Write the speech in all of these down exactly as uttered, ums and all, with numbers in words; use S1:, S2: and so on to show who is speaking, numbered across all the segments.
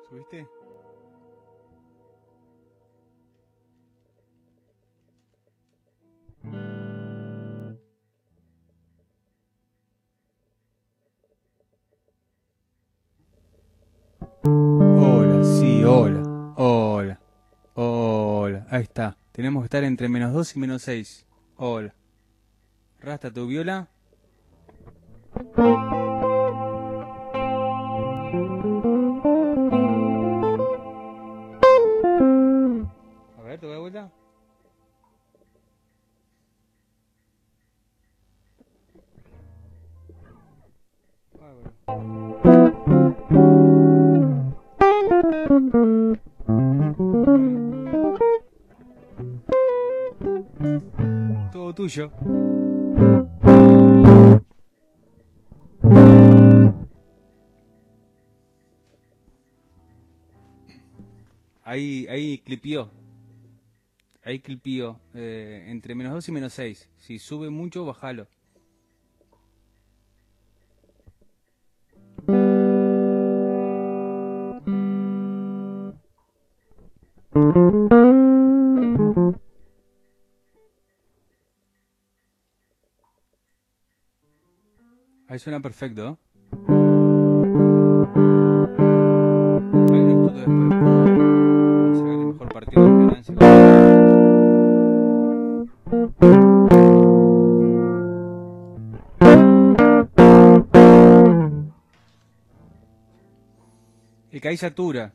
S1: ¿Subiste? Hola, sí, hola, hola, hola, ahí está. Tenemos que estar entre menos dos y menos seis. Hola. Rasta, ¿tu viola? A ver, ¿te voy de vuelta? Todo tuyo. Ahí, ahí clipió. Ahí clipió. Eh, entre menos dos y menos seis. Si sube mucho, bájalo. Ahí suena perfecto, ¿eh? Ahí lo estudio después cómo sacar el mejor partido de ganancia. Y que ahí satura.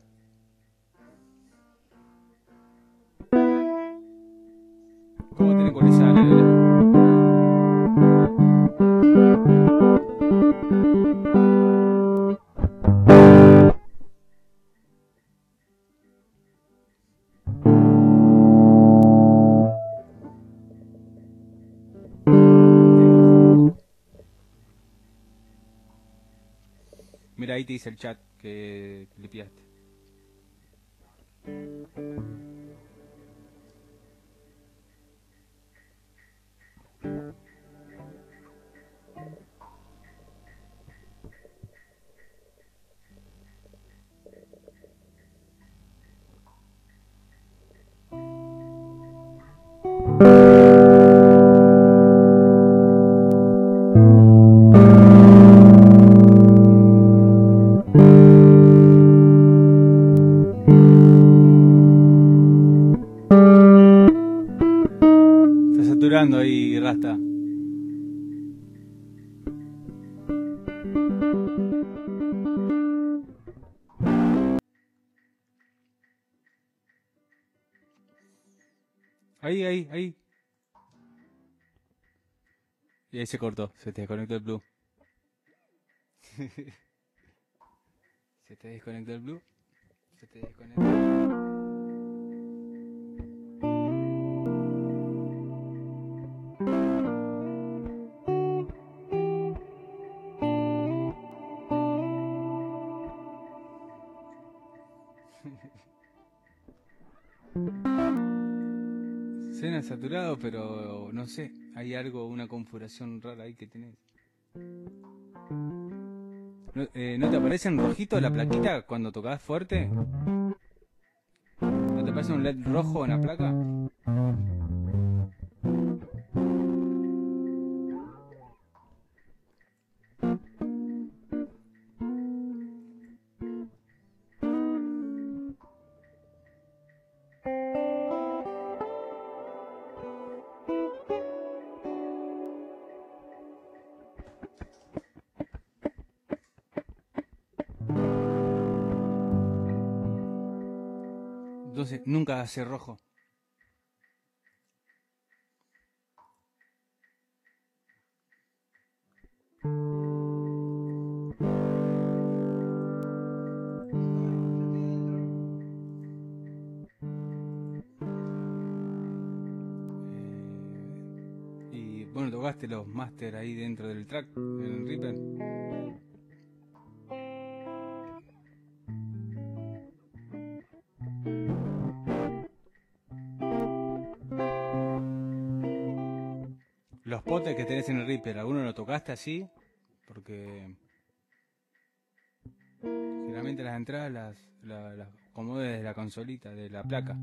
S1: ¿Cómo tiene con esa la, Mira, ahí te dice el chat que clipiaste. Está saturando ahí, Rasta. Ahí, ahí, ahí. Y ahí se cortó, se te desconectó el blue. Se te desconectó el blue. Se te desconectó. Suena saturado, pero no sé, hay algo, una configuración rara ahí que tenés. ¿No, eh, ¿no te aparece en rojito la plaquita cuando tocas fuerte? ¿No te aparece un L E D rojo en la placa? Entonces, nunca hace rojo. Y bueno, tocaste los master ahí dentro del track, en el Reaper. Los potes que tenés en el Reaper, ¿alguno lo tocaste así? Porque generalmente conecte las entradas, las, las, las acomode desde la consolita, de la placa.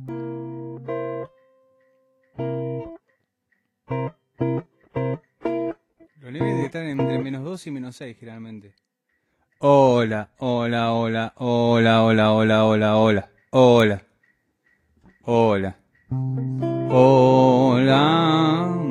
S1: Los niveles están entre menos dos y menos seis generalmente. Hola, hola, hola, hola, hola, hola, hola, hola, hola, hola, hola.